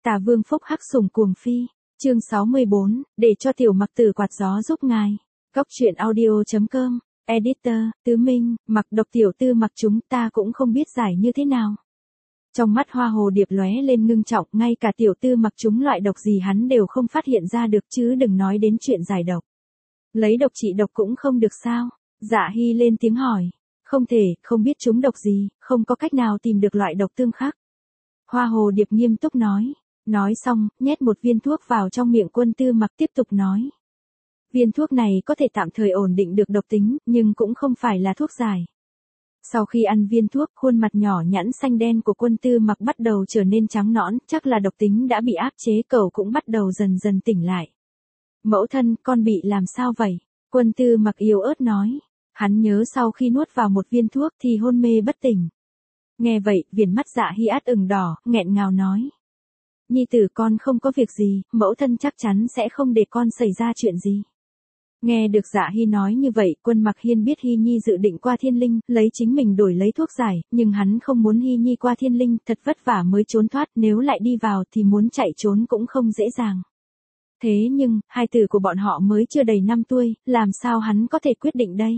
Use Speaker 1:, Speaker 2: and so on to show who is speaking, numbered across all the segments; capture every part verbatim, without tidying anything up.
Speaker 1: Tà Vương Phúc Hắc Sùng Cuồng Phi, chương sáu mươi bốn, để cho tiểu mặc tử quạt gió giúp ngài. Góc truyện audio chấm com, editor, Tứ Minh, mặc độc tiểu tư mặc chúng ta cũng không biết giải như thế nào. Trong mắt Hoa Hồ Điệp lóe lên ngưng trọng, ngay cả tiểu tư mặc chúng loại độc gì hắn đều không phát hiện ra được chứ đừng nói đến chuyện giải độc. Lấy độc trị độc cũng không được sao? Dạ Hy lên tiếng hỏi. Không thể, không biết chúng độc gì, không có cách nào tìm được loại độc tương khắc. Hoa Hồ Điệp nghiêm túc nói. Nói xong, nhét một viên thuốc vào trong miệng Quân Tư Mặc tiếp tục nói. Viên thuốc này có thể tạm thời ổn định được độc tính, nhưng cũng không phải là thuốc giải. Sau khi ăn viên thuốc, khuôn mặt nhỏ nhẵn xanh đen của Quân Tư Mặc bắt đầu trở nên trắng nõn, chắc là độc tính đã bị áp chế, cậu cũng bắt đầu dần dần tỉnh lại. Mẫu thân, con bị làm sao vậy? Quân Tư Mặc yếu ớt nói. Hắn nhớ sau khi nuốt vào một viên thuốc thì hôn mê bất tỉnh. Nghe vậy, viền mắt Dạ Hy át ửng đỏ, nghẹn ngào nói. Nhi tử con không có việc gì, mẫu thân chắc chắn sẽ không để con xảy ra chuyện gì. Nghe được Dạ Hy nói như vậy, Quân Mặc Hiên biết Hy Nhi dự định qua Thiên Linh, lấy chính mình đổi lấy thuốc giải, nhưng hắn không muốn Hy Nhi qua Thiên Linh, thật vất vả mới trốn thoát, nếu lại đi vào thì muốn chạy trốn cũng không dễ dàng. Thế nhưng, hai tử của bọn họ mới chưa đầy năm tuổi, làm sao hắn có thể quyết định đây?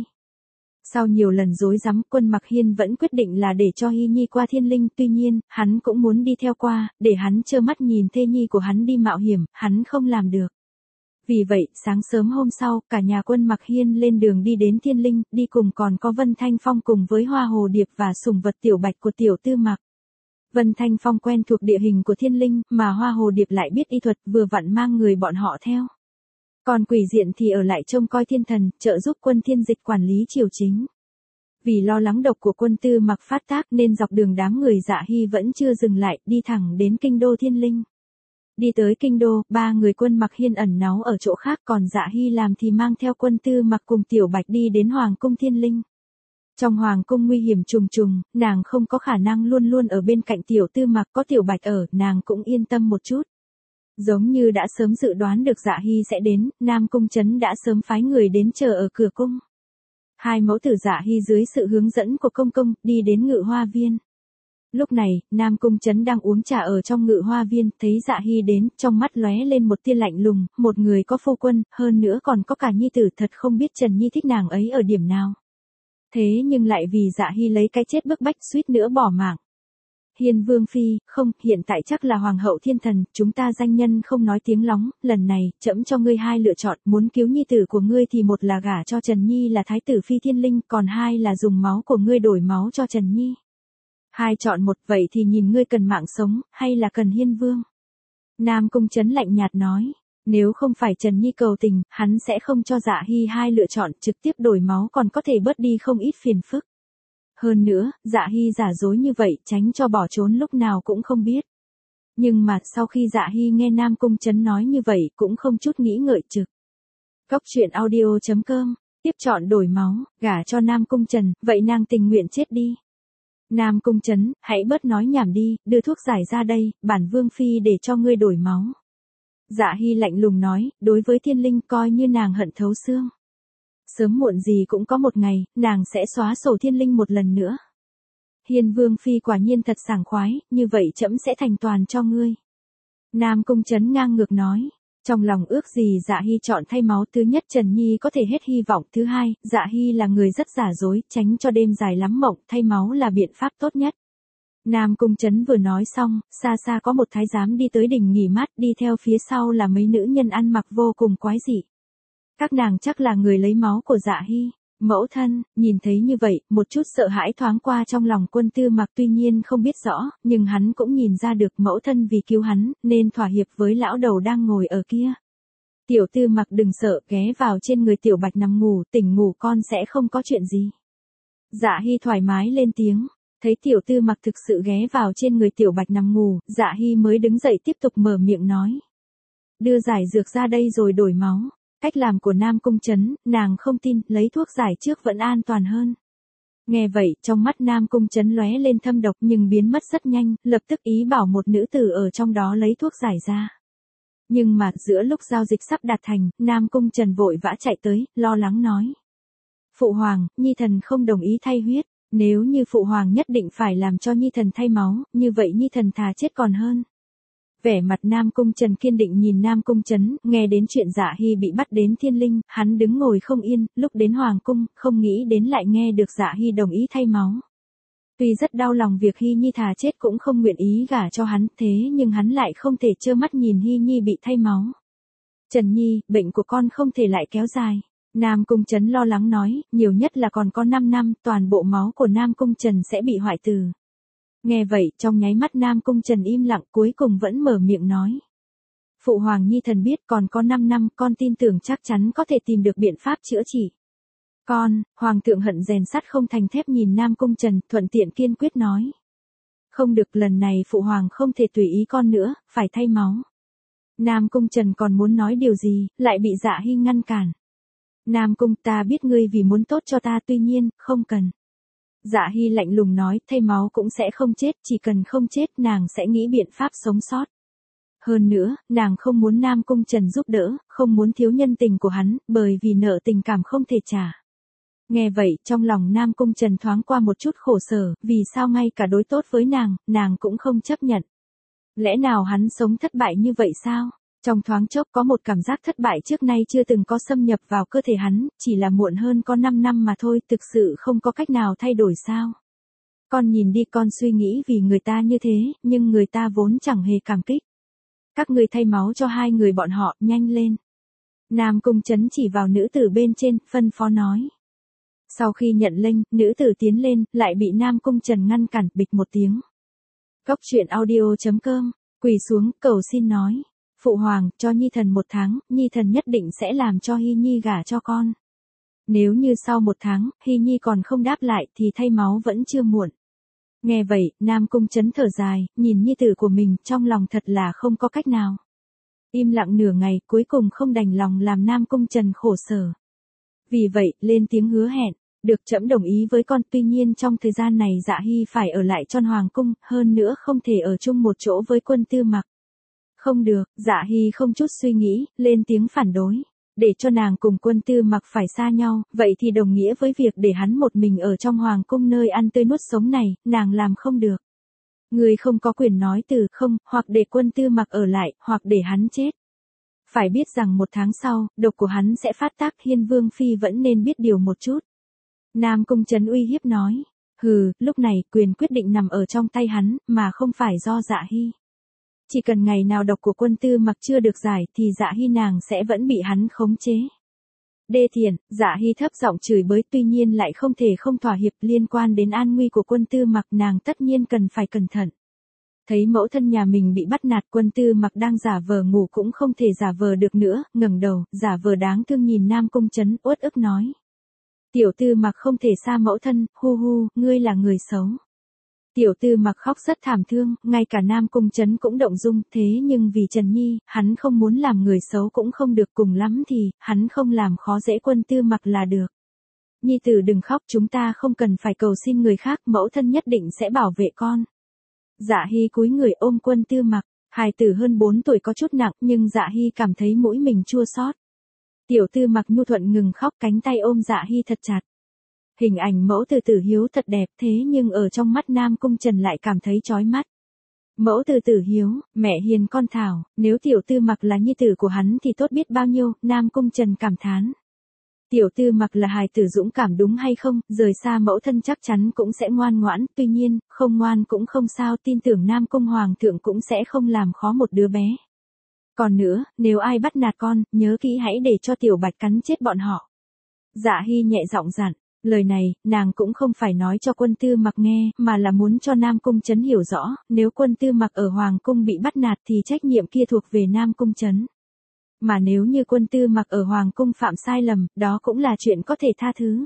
Speaker 1: Sau nhiều lần dối rắm, Quân Mặc Hiên vẫn quyết định là để cho Hy Nhi qua Thiên Linh, tuy nhiên, hắn cũng muốn đi theo qua, để hắn trơ mắt nhìn thê nhi của hắn đi mạo hiểm, hắn không làm được. Vì vậy, sáng sớm hôm sau, cả nhà Quân Mặc Hiên lên đường đi đến Thiên Linh, đi cùng còn có Vân Thanh Phong cùng với Hoa Hồ Điệp và sủng vật tiểu bạch của tiểu tư mặc. Vân Thanh Phong quen thuộc địa hình của Thiên Linh, mà Hoa Hồ Điệp lại biết y thuật, vừa vặn mang người bọn họ theo. Còn Quỷ Diện thì ở lại trông coi thiên thần, trợ giúp Quân Thiên Dịch quản lý triều chính. Vì lo lắng độc của Quân Tư Mặc phát tác nên dọc đường đám người Dạ Hy vẫn chưa dừng lại, đi thẳng đến kinh đô Thiên Linh. Đi tới kinh đô, ba người Quân Mặc Hiên ẩn náu ở chỗ khác, còn Dạ Hy làm thì mang theo Quân Tư Mặc cùng Tiểu Bạch đi đến Hoàng cung Thiên Linh. Trong Hoàng cung nguy hiểm trùng trùng, nàng không có khả năng luôn luôn ở bên cạnh Tiểu Tư Mặc, có Tiểu Bạch ở, nàng cũng yên tâm một chút. Giống như đã sớm dự đoán được Dạ Hy sẽ đến, Nam Cung Trấn đã sớm phái người đến chờ ở cửa cung. Hai mẫu tử Dạ Hy dưới sự hướng dẫn của công công, đi đến Ngự Hoa Viên. Lúc này, Nam Cung Trấn đang uống trà ở trong Ngự Hoa Viên, thấy Dạ Hy đến, trong mắt lóe lên một tia lạnh lùng, một người có phu quân, hơn nữa còn có cả nhi tử, thật không biết Trần Nhi thích nàng ấy ở điểm nào. Thế nhưng lại vì Dạ Hy lấy cái chết bức bách suýt nữa bỏ mạng. Hiên Vương Phi, không, hiện tại chắc là Hoàng hậu Thiên Thần, chúng ta danh nhân không nói tiếng lóng, lần này, trẫm cho ngươi hai lựa chọn, muốn cứu nhi tử của ngươi thì một là gả cho Trần Nhi là Thái tử Phi Thiên Linh, còn hai là dùng máu của ngươi đổi máu cho Trần Nhi. Hai chọn một, vậy thì nhìn ngươi cần mạng sống, hay là cần Hiên Vương? Nam Cung Trấn lạnh nhạt nói, nếu không phải Trần Nhi cầu tình, hắn sẽ không cho Dạ Hy hai lựa chọn, trực tiếp đổi máu còn có thể bớt đi không ít phiền phức. Hơn nữa, Dạ Hy giả dối như vậy, tránh cho bỏ trốn lúc nào cũng không biết. Nhưng mà, sau khi Dạ Hy nghe Nam Cung Trấn nói như vậy, cũng không chút nghĩ ngợi trực. Góc truyện audio chấm com, tiếp chọn đổi máu, gả cho Nam Cung Trần, vậy nàng tình nguyện chết đi. Nam Cung Trấn, hãy bớt nói nhảm đi, đưa thuốc giải ra đây, bản Vương Phi để cho ngươi đổi máu. Dạ Hy lạnh lùng nói, đối với Thiên Linh coi như nàng hận thấu xương. Sớm muộn gì cũng có một ngày, nàng sẽ xóa sổ Thiên Linh một lần nữa. Hiên Vương Phi quả nhiên thật sảng khoái, như vậy trẫm sẽ thành toàn cho ngươi. Nam Cung Trấn ngang ngược nói, trong lòng ước gì Dạ Hy chọn thay máu, thứ nhất Trần Nhi có thể hết hy vọng, thứ hai, Dạ Hy là người rất giả dối, tránh cho đêm dài lắm mộng, thay máu là biện pháp tốt nhất. Nam Cung Trấn vừa nói xong, xa xa có một thái giám đi tới đỉnh nghỉ mát, đi theo phía sau là mấy nữ nhân ăn mặc vô cùng quái dị. Các nàng chắc là người lấy máu của Dạ Hy. Mẫu thân, nhìn thấy như vậy, một chút sợ hãi thoáng qua trong lòng Quân Tư Mặc, tuy nhiên không biết rõ, nhưng hắn cũng nhìn ra được mẫu thân vì cứu hắn, nên thỏa hiệp với lão đầu đang ngồi ở kia. Tiểu Tư Mặc đừng sợ, ghé vào trên người Tiểu Bạch nằm ngủ, tỉnh ngủ con sẽ không có chuyện gì. Dạ Hy thoải mái lên tiếng, thấy Tiểu Tư Mặc thực sự ghé vào trên người Tiểu Bạch nằm ngủ, Dạ Hy mới đứng dậy tiếp tục mở miệng nói. Đưa giải dược ra đây rồi đổi máu. Cách làm của Nam Cung Trấn, nàng không tin, lấy thuốc giải trước vẫn an toàn hơn. Nghe vậy, trong mắt Nam Cung Trấn lóe lên thâm độc nhưng biến mất rất nhanh, lập tức ý bảo một nữ tử ở trong đó lấy thuốc giải ra. Nhưng mà, giữa lúc giao dịch sắp đạt thành, Nam Cung Trần vội vã chạy tới, lo lắng nói. Phụ Hoàng, Nhi Thần không đồng ý thay huyết, nếu như Phụ Hoàng nhất định phải làm cho Nhi Thần thay máu, như vậy Nhi Thần thà chết còn hơn. Vẻ mặt Nam Cung Trần kiên định nhìn Nam Cung Trấn, nghe đến chuyện Dạ Hy bị bắt đến Thiên Linh, hắn đứng ngồi không yên, lúc đến Hoàng Cung, không nghĩ đến lại nghe được Dạ Hy đồng ý thay máu. Tuy rất đau lòng việc Hy Nhi thà chết cũng không nguyện ý gả cho hắn, thế nhưng hắn lại không thể trơ mắt nhìn Hy Nhi bị thay máu. Trần Nhi, bệnh của con không thể lại kéo dài. Nam Cung Trấn lo lắng nói, nhiều nhất là còn có năm năm, toàn bộ máu của Nam Cung Trần sẽ bị hoại tử. Nghe vậy, trong nháy mắt Nam Cung Trần im lặng, cuối cùng vẫn mở miệng nói. Phụ hoàng Nhi thần biết còn có năm năm, con tin tưởng chắc chắn có thể tìm được biện pháp chữa trị. Con, Hoàng thượng hận rèn sắt không thành thép nhìn Nam Cung Trần, thuận tiện kiên quyết nói. Không được, lần này phụ hoàng không thể tùy ý con nữa, phải thay máu. Nam Cung Trần còn muốn nói điều gì, lại bị Dạ Hy ngăn cản. Nam Cung, ta biết ngươi vì muốn tốt cho ta, tuy nhiên, không cần. Dạ Hy lạnh lùng nói, thay máu cũng sẽ không chết, chỉ cần không chết nàng sẽ nghĩ biện pháp sống sót. Hơn nữa, nàng không muốn Nam Cung Trần giúp đỡ, không muốn thiếu nhân tình của hắn, bởi vì nợ tình cảm không thể trả. Nghe vậy, trong lòng Nam Cung Trần thoáng qua một chút khổ sở, vì sao ngay cả đối tốt với nàng, nàng cũng không chấp nhận. Lẽ nào hắn sống thất bại như vậy sao? Trong thoáng chốc có một cảm giác thất bại trước nay chưa từng có xâm nhập vào cơ thể hắn, chỉ là muộn hơn có năm năm mà thôi, thực sự không có cách nào thay đổi sao? Con nhìn đi, con suy nghĩ vì người ta như thế, nhưng người ta vốn chẳng hề cảm kích. Các ngươi thay máu cho hai người bọn họ, nhanh lên. Nam Cung Trấn chỉ vào nữ tử bên trên, phân phó nói. Sau khi nhận lệnh, nữ tử tiến lên, lại bị Nam Cung Trần ngăn cản, bịch một tiếng. Cốc truyện audio chấm com, quỳ xuống, cầu xin nói. Phụ hoàng, cho Nhi thần một tháng, Nhi thần nhất định sẽ làm cho Hy Nhi gả cho con. Nếu như sau một tháng, Hy Nhi còn không đáp lại, thì thay máu vẫn chưa muộn. Nghe vậy, Nam Cung Trấn thở dài, nhìn nhi tử của mình, trong lòng thật là không có cách nào. Im lặng nửa ngày, cuối cùng không đành lòng làm Nam Cung Trần khổ sở. Vì vậy, lên tiếng hứa hẹn, được trẫm đồng ý với con, tuy nhiên trong thời gian này Dạ Hy phải ở lại trong Hoàng Cung, hơn nữa không thể ở chung một chỗ với Quân Tư Mặc. Không được, Dạ Hy không chút suy nghĩ, lên tiếng phản đối. Để cho nàng cùng Quân Tư Mặc phải xa nhau, vậy thì đồng nghĩa với việc để hắn một mình ở trong Hoàng Cung nơi ăn tươi nuốt sống này, nàng làm không được. Người không có quyền nói từ không, hoặc để Quân Tư Mặc ở lại, hoặc để hắn chết. Phải biết rằng một tháng sau, độc của hắn sẽ phát tác, Hiên Vương Phi vẫn nên biết điều một chút. Nam Cung Trấn uy hiếp nói. Hừ, lúc này, quyền quyết định nằm ở trong tay hắn, mà không phải do Dạ Hy. Chỉ cần ngày nào độc của Quân Tư Mặc chưa được giải, thì Dạ Hy nàng sẽ vẫn bị hắn khống chế. Đê tiện, Dạ Hy thấp giọng chửi bới, tuy nhiên lại không thể không thỏa hiệp, liên quan đến an nguy của Quân Tư Mặc, nàng tất nhiên cần phải cẩn thận. Thấy mẫu thân nhà mình bị bắt nạt, Quân Tư Mặc đang giả vờ ngủ cũng không thể giả vờ được nữa, ngẩng đầu, giả vờ đáng thương nhìn Nam Cung Trấn, uất ức nói. Tiểu Tư Mặc không thể xa mẫu thân, hu hu, ngươi là người xấu. Tiểu Tư Mặc khóc rất thảm thương, ngay cả Nam Cung Trấn cũng động dung, thế nhưng vì Trần Nhi, hắn không muốn làm người xấu cũng không được, cùng lắm thì, hắn không làm khó dễ Quân Tư Mặc là được. Nhi tử đừng khóc, chúng ta không cần phải cầu xin người khác, mẫu thân nhất định sẽ bảo vệ con. Dạ Hy cúi người ôm Quân Tư Mặc, hài tử hơn bốn tuổi có chút nặng, nhưng Dạ Hy cảm thấy mũi mình chua xót. Tiểu Tư Mặc nhu thuận ngừng khóc, cánh tay ôm Dạ Hy thật chặt. Hình ảnh mẫu từ tử hiếu thật đẹp, thế nhưng ở trong mắt Nam Cung Trần lại cảm thấy chói mắt. Mẫu từ tử hiếu, mẹ hiền con thảo, nếu Tiểu Tư Mặc là nhi tử của hắn thì tốt biết bao nhiêu, Nam Cung Trần cảm thán. Tiểu Tư Mặc là hài tử dũng cảm đúng hay không, rời xa mẫu thân chắc chắn cũng sẽ ngoan ngoãn, tuy nhiên, không ngoan cũng không sao, tin tưởng Nam Cung Hoàng thượng cũng sẽ không làm khó một đứa bé. Còn nữa, nếu ai bắt nạt con, nhớ kỹ hãy để cho Tiểu Bạch cắn chết bọn họ. Dạ Hy nhẹ giọng dặn. Lời này, nàng cũng không phải nói cho Quân Tư Mặc nghe, mà là muốn cho Nam Cung Trấn hiểu rõ, nếu Quân Tư Mặc ở Hoàng Cung bị bắt nạt thì trách nhiệm kia thuộc về Nam Cung Trấn. Mà nếu như Quân Tư Mặc ở Hoàng Cung phạm sai lầm, đó cũng là chuyện có thể tha thứ.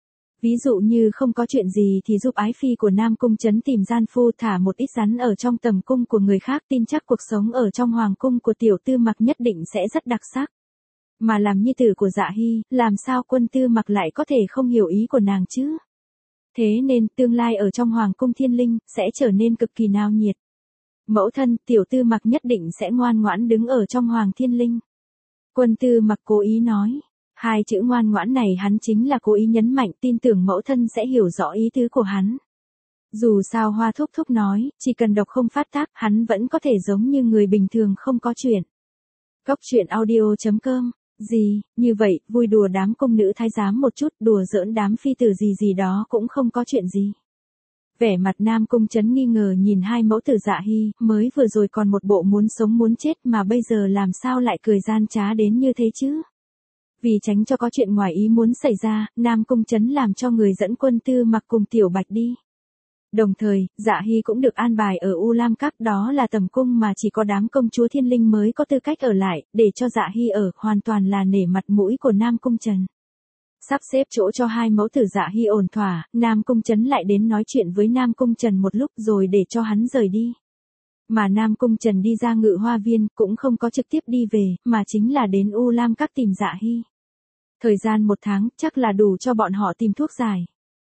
Speaker 1: Ví dụ như không có chuyện gì thì giúp ái phi của Nam Cung Trấn tìm gian phu thả một ít rắn ở trong tầm cung của người khác, tin chắc cuộc sống ở trong Hoàng Cung của Tiểu Tư Mặc nhất định sẽ rất đặc sắc. Mà làm nhi tử của Dạ Hy, làm sao Quân Tư Mặc lại có thể không hiểu ý của nàng chứ? Thế nên, tương lai ở trong Hoàng Cung Thiên Linh, sẽ trở nên cực kỳ náo nhiệt. Mẫu thân, Tiểu Tư Mặc nhất định sẽ ngoan ngoãn đứng ở trong Hoàng Thiên Linh. Quân Tư Mặc cố ý nói. Hai chữ ngoan ngoãn này hắn chính là cố ý nhấn mạnh, tin tưởng mẫu thân sẽ hiểu rõ ý tứ của hắn. Dù sao Hoa Thúc Thúc nói, chỉ cần độc không phát tác, hắn vẫn có thể giống như người bình thường không có chuyện. Cốc truyện audio.com. Gì, như vậy, vui đùa đám công nữ thái giám một chút, đùa giỡn đám phi tử gì gì đó cũng không có chuyện gì. Vẻ mặt Nam Cung Trấn nghi ngờ nhìn hai mẫu tử Dạ Hy, mới vừa rồi còn một bộ muốn sống muốn chết mà bây giờ làm sao lại cười gian trá đến như thế chứ? Vì tránh cho có chuyện ngoài ý muốn xảy ra, Nam Cung Trấn làm cho người dẫn Quân Tư Mặc cùng Tiểu Bạch đi. Đồng thời, Dạ Hy cũng được an bài ở U Lam Các, đó là tầm cung mà chỉ có đám công chúa thiên linh mới có tư cách ở lại, để cho Dạ Hy ở, hoàn toàn là nể mặt mũi của Nam Cung Trần. Sắp xếp chỗ cho hai mẫu tử Dạ Hy ổn thỏa, Nam Cung Trấn lại đến nói chuyện với Nam Cung Trần một lúc rồi để cho hắn rời đi. Mà Nam Cung Trần đi ra Ngự Hoa Viên cũng không có trực tiếp đi về, mà chính là đến U Lam Các tìm Dạ Hy. Thời gian một tháng chắc là đủ cho bọn họ tìm thuốc giải.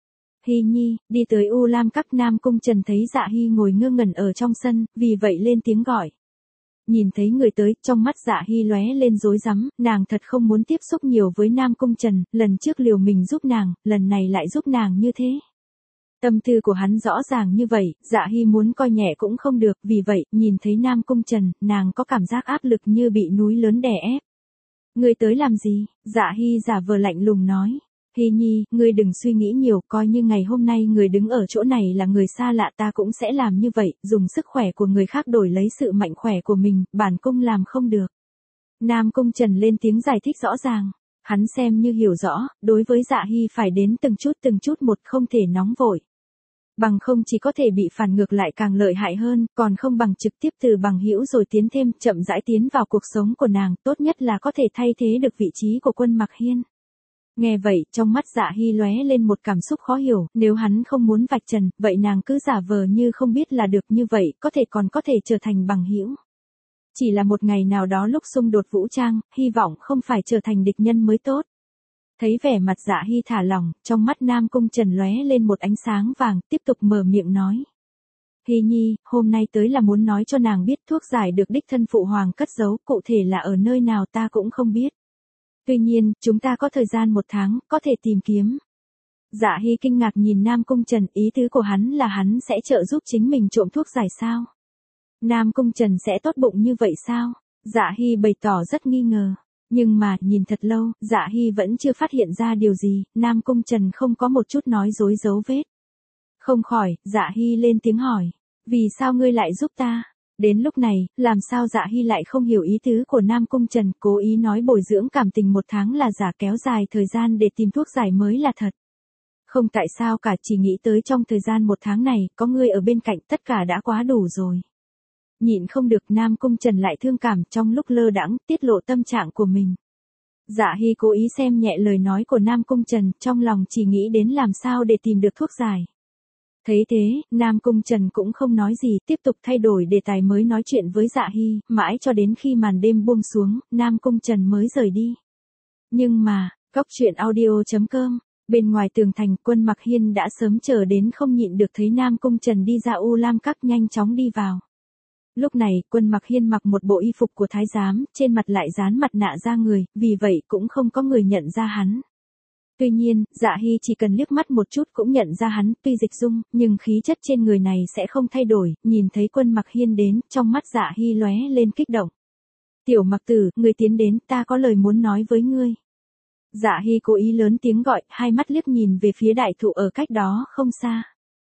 Speaker 1: Hy Nhi, đi tới U Lam Các. Nam Cung Trần thấy Dạ Hy ngồi ngơ ngẩn ở trong sân, vì vậy lên tiếng gọi. Nhìn thấy người tới, trong mắt Dạ Hy lóe lên rối rắm, nàng thật không muốn tiếp xúc nhiều với Nam Cung Trần, lần trước liều mình giúp nàng, lần này lại giúp nàng như thế. Tâm tư của hắn rõ ràng như vậy, Dạ Hy muốn coi nhẹ cũng không được, vì vậy, nhìn thấy Nam Cung Trần, nàng có cảm giác áp lực như bị núi lớn đè ép. Ngươi tới làm gì? Dạ Hy giả vờ lạnh lùng nói. Hy Nhi, ngươi đừng suy nghĩ nhiều, coi như ngày hôm nay người đứng ở chỗ này là người xa lạ, ta cũng sẽ làm như vậy, dùng sức khỏe của người khác đổi lấy sự mạnh khỏe của mình, bản cung làm không được. Nam Cung Trần lên tiếng giải thích rõ ràng, hắn xem như hiểu rõ, đối với Dạ Hy phải đến từng chút từng chút một, không thể nóng vội. Bằng không chỉ có thể bị phản ngược lại càng lợi hại hơn, còn không bằng trực tiếp từ bằng hữu rồi tiến thêm, chậm rãi tiến vào cuộc sống của nàng, tốt nhất là có thể thay thế được vị trí của Quân Mặc Hiên. Nghe vậy, trong mắt Dạ Hy lóe lên một cảm xúc khó hiểu, nếu hắn không muốn vạch trần, vậy nàng cứ giả vờ như không biết là được, như vậy, có thể còn có thể trở thành bằng hữu. Chỉ là một ngày nào đó lúc xung đột vũ trang, hy vọng không phải trở thành địch nhân mới tốt. Thấy vẻ mặt Dạ Hy thả lỏng, trong mắt Nam Cung Trần lóe lên một ánh sáng vàng, tiếp tục mở miệng nói. Hy Nhi, hôm nay tới là muốn nói cho nàng biết thuốc giải được đích thân phụ hoàng cất giấu, cụ thể là ở nơi nào ta cũng không biết. Tuy nhiên, chúng ta có thời gian một tháng, có thể tìm kiếm. Dạ Hy kinh ngạc nhìn Nam Cung Trần, ý tứ của hắn là hắn sẽ trợ giúp chính mình trộm thuốc giải sao? Nam Cung Trần sẽ tốt bụng như vậy sao? Dạ Hy bày tỏ rất nghi ngờ. Nhưng mà, nhìn thật lâu, Dạ Hy vẫn chưa phát hiện ra điều gì, Nam Cung Trần không có một chút nói dối dấu vết. Không khỏi, Dạ Hy lên tiếng hỏi. Vì sao ngươi lại giúp ta? Đến lúc này, làm sao Dạ Hy lại không hiểu ý tứ của Nam Cung Trần, cố ý nói bồi dưỡng cảm tình một tháng là giả, kéo dài thời gian để tìm thuốc giải mới là thật. Không tại sao cả, chỉ nghĩ tới trong thời gian một tháng này, có ngươi ở bên cạnh, tất cả đã quá đủ rồi. Nhịn không được, Nam Cung Trần lại thương cảm, trong lúc lơ đãng tiết lộ tâm trạng của mình. Dạ Hy cố ý xem nhẹ lời nói của Nam Cung Trần, trong lòng chỉ nghĩ đến làm sao để tìm được thuốc giải. Thấy thế, Nam Cung Trần cũng không nói gì, tiếp tục thay đổi đề tài mới nói chuyện với Dạ Hy, mãi cho đến khi màn đêm buông xuống, Nam Cung Trần mới rời đi. Nhưng mà, cốc truyện audio.com, bên ngoài tường thành, Quân Mặc Hiên đã sớm chờ đến không nhịn được thấy Nam Cung Trần đi ra U Lam Các, nhanh chóng đi vào. Lúc này, Quân Mặc Hiên mặc một bộ y phục của thái giám, trên mặt lại dán mặt nạ ra người, vì vậy cũng không có người nhận ra hắn. Tuy nhiên, Dạ Hy chỉ cần liếc mắt một chút cũng nhận ra hắn, tuy dịch dung, nhưng khí chất trên người này sẽ không thay đổi, nhìn thấy Quân Mặc Hiên đến, trong mắt Dạ Hy lóe lên kích động. Tiểu Mặc Tử, người tiến đến, ta có lời muốn nói với ngươi. Dạ Hy cố ý lớn tiếng gọi, hai mắt liếc nhìn về phía đại thụ ở cách đó không xa.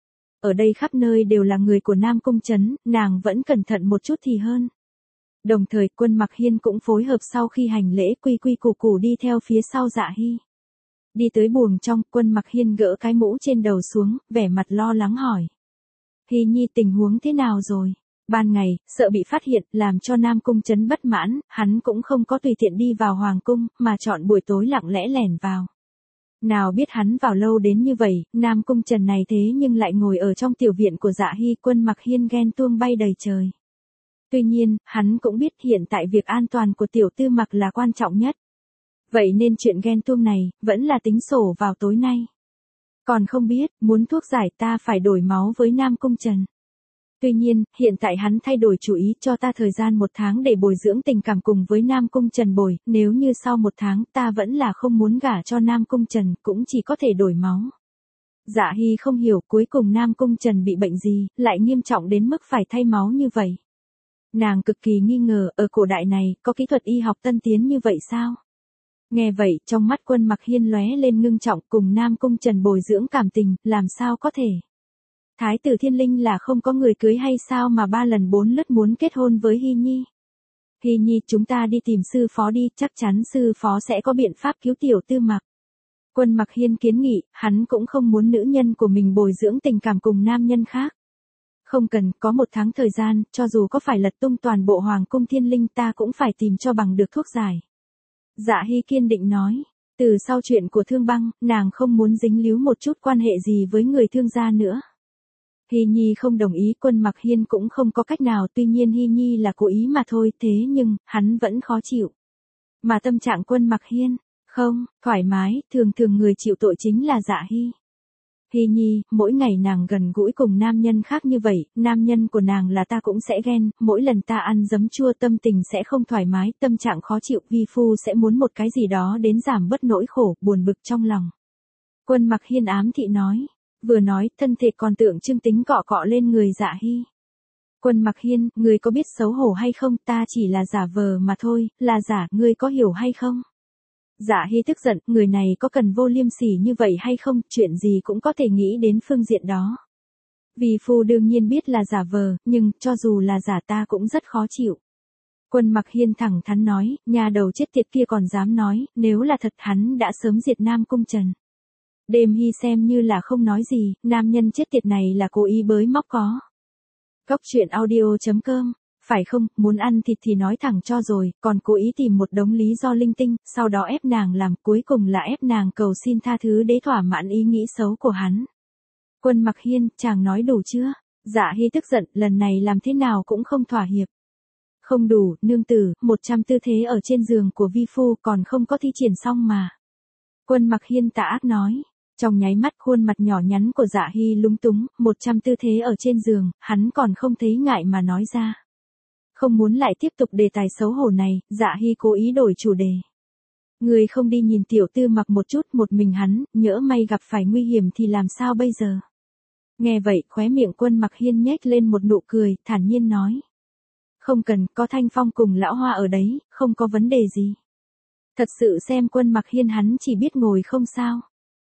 Speaker 1: Ở đây khắp nơi đều là người của Nam Cung Trấn, nàng vẫn cẩn thận một chút thì hơn. Đồng thời, Quân Mặc Hiên cũng phối hợp, sau khi hành lễ quy quy củ củ đi theo phía sau Dạ Hy. Đi tới buồng trong, Quân Mặc Hiên gỡ cái mũ trên đầu xuống, vẻ mặt lo lắng hỏi. Hy Nhi, tình huống thế nào rồi? Ban ngày, sợ bị phát hiện, làm cho Nam Cung Trấn bất mãn, hắn cũng không có tùy tiện đi vào Hoàng Cung, mà chọn buổi tối lặng lẽ lẻn vào. Nào biết hắn vào lâu đến như vậy, Nam Cung Trần này thế nhưng lại ngồi ở trong tiểu viện của Dạ Hy. Quân Mặc Hiên ghen tuông bay đầy trời. Tuy nhiên, hắn cũng biết hiện tại việc an toàn của tiểu tư Mặc là quan trọng nhất. Vậy nên chuyện ghen tuông này, vẫn là tính sổ vào tối nay. Còn không biết, muốn thuốc giải ta phải đổi máu với Nam Cung Trần. Tuy nhiên, hiện tại hắn thay đổi chủ ý, cho ta thời gian một tháng để bồi dưỡng tình cảm cùng với Nam Cung Trần bồi, nếu như sau một tháng ta vẫn là không muốn gả cho Nam Cung Trần, cũng chỉ có thể đổi máu. Dạ Hy không hiểu cuối cùng Nam Cung Trần bị bệnh gì, lại nghiêm trọng đến mức phải thay máu như vậy. Nàng cực kỳ nghi ngờ, ở cổ đại này, có kỹ thuật y học tân tiến như vậy sao? Nghe vậy, trong mắt Quân Mặc Hiên lóe lên ngưng trọng, cùng Nam Cung Trần bồi dưỡng cảm tình, làm sao có thể? Thái tử Thiên Linh là không có người cưới hay sao mà ba lần bốn lượt muốn kết hôn với Hy Nhi? Hy Nhi, chúng ta đi tìm sư phó đi, chắc chắn sư phó sẽ có biện pháp cứu tiểu Tư Mặc. Quân Mặc Hiên kiến nghị, hắn cũng không muốn nữ nhân của mình bồi dưỡng tình cảm cùng nam nhân khác. Không cần, có một tháng thời gian, cho dù có phải lật tung toàn bộ Hoàng cung Thiên Linh ta cũng phải tìm cho bằng được thuốc giải. Dạ Hy kiên định nói, từ sau chuyện của Thương Băng, nàng không muốn dính líu một chút quan hệ gì với người Thương gia nữa. Hy Nhi không đồng ý, Quân Mặc Hiên cũng không có cách nào, tuy nhiên Hy Nhi là cố ý mà thôi, thế nhưng, hắn vẫn khó chịu. Mà tâm trạng Quân Mặc Hiên, không, thoải mái, thường thường người chịu tội chính là Dạ Hy. Hy Nhi, mỗi ngày nàng gần gũi cùng nam nhân khác như vậy, nam nhân của nàng là ta cũng sẽ ghen, mỗi lần ta ăn giấm chua tâm tình sẽ không thoải mái, tâm trạng khó chịu, vi phu sẽ muốn một cái gì đó đến giảm bớt nỗi khổ, buồn bực trong lòng. Quân Mặc Hiên ám thị nói, vừa nói, thân thể còn tượng trưng tính cọ cọ lên người Dạ Hy. Quân Mặc Hiên, ngươi có biết xấu hổ hay không, ta chỉ là giả vờ mà thôi, là giả, ngươi có hiểu hay không? Dạ Hy tức giận, người này có cần vô liêm sỉ như vậy hay không, chuyện gì cũng có thể nghĩ đến phương diện đó. Vì phu đương nhiên biết là giả vờ, nhưng, cho dù là giả ta cũng rất khó chịu. Quân Mặc Hiên thẳng thắn nói, nhà đầu chết tiệt kia còn dám nói, nếu là thật hắn đã sớm diệt Nam Cung Trần. Đêm Hy xem như là không nói gì, nam nhân chết tiệt này là cố ý bới móc có. Cốc truyện audio chấm com, phải không, muốn ăn thịt thì nói thẳng cho rồi, còn cố ý tìm một đống lý do linh tinh, sau đó ép nàng làm, cuối cùng là ép nàng cầu xin tha thứ để thỏa mãn ý nghĩ xấu của hắn. Quân Mặc Hiên, chàng nói đủ chưa? Dạ Hy tức giận, lần này làm thế nào cũng không thỏa hiệp. Không đủ, nương tử, một trăm tư thế ở trên giường của vi phu còn không có thi triển xong mà. Quân Mặc Hiên tà ác nói. Trong nháy mắt khuôn mặt nhỏ nhắn của Dạ Hy lúng túng, một trăm tư thế ở trên giường, hắn còn không thấy ngại mà nói ra. Không muốn lại tiếp tục đề tài xấu hổ này, Dạ Hy cố ý đổi chủ đề. Người không đi nhìn tiểu Tư Mặc một chút, một mình hắn, nhỡ may gặp phải nguy hiểm thì làm sao bây giờ? Nghe vậy, khóe miệng Quân Mặc Hiên nhếch lên một nụ cười, thản nhiên nói. Không cần, có Thanh Phong cùng lão Hoa ở đấy, không có vấn đề gì. Thật sự xem Quân Mặc Hiên hắn chỉ biết ngồi không sao.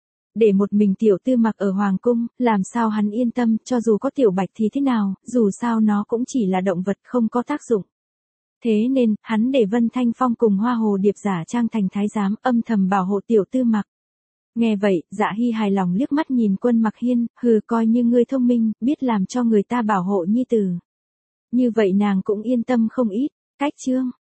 Speaker 1: Để một mình tiểu Tư Mặc ở Hoàng cung, làm sao hắn yên tâm, cho dù có tiểu Bạch thì thế nào, dù sao nó cũng chỉ là động vật không có tác dụng. Thế nên, hắn để Vân Thanh Phong cùng Hoa Hồ Điệp giả trang thành thái giám, âm thầm bảo hộ tiểu Tư Mặc. Nghe vậy, Dạ Hy hài lòng liếc mắt nhìn Quân Mặc Hiên, hừ, coi như ngươi thông minh, biết làm cho người ta bảo hộ nhi tử. Như vậy nàng cũng yên tâm không ít. Cách chương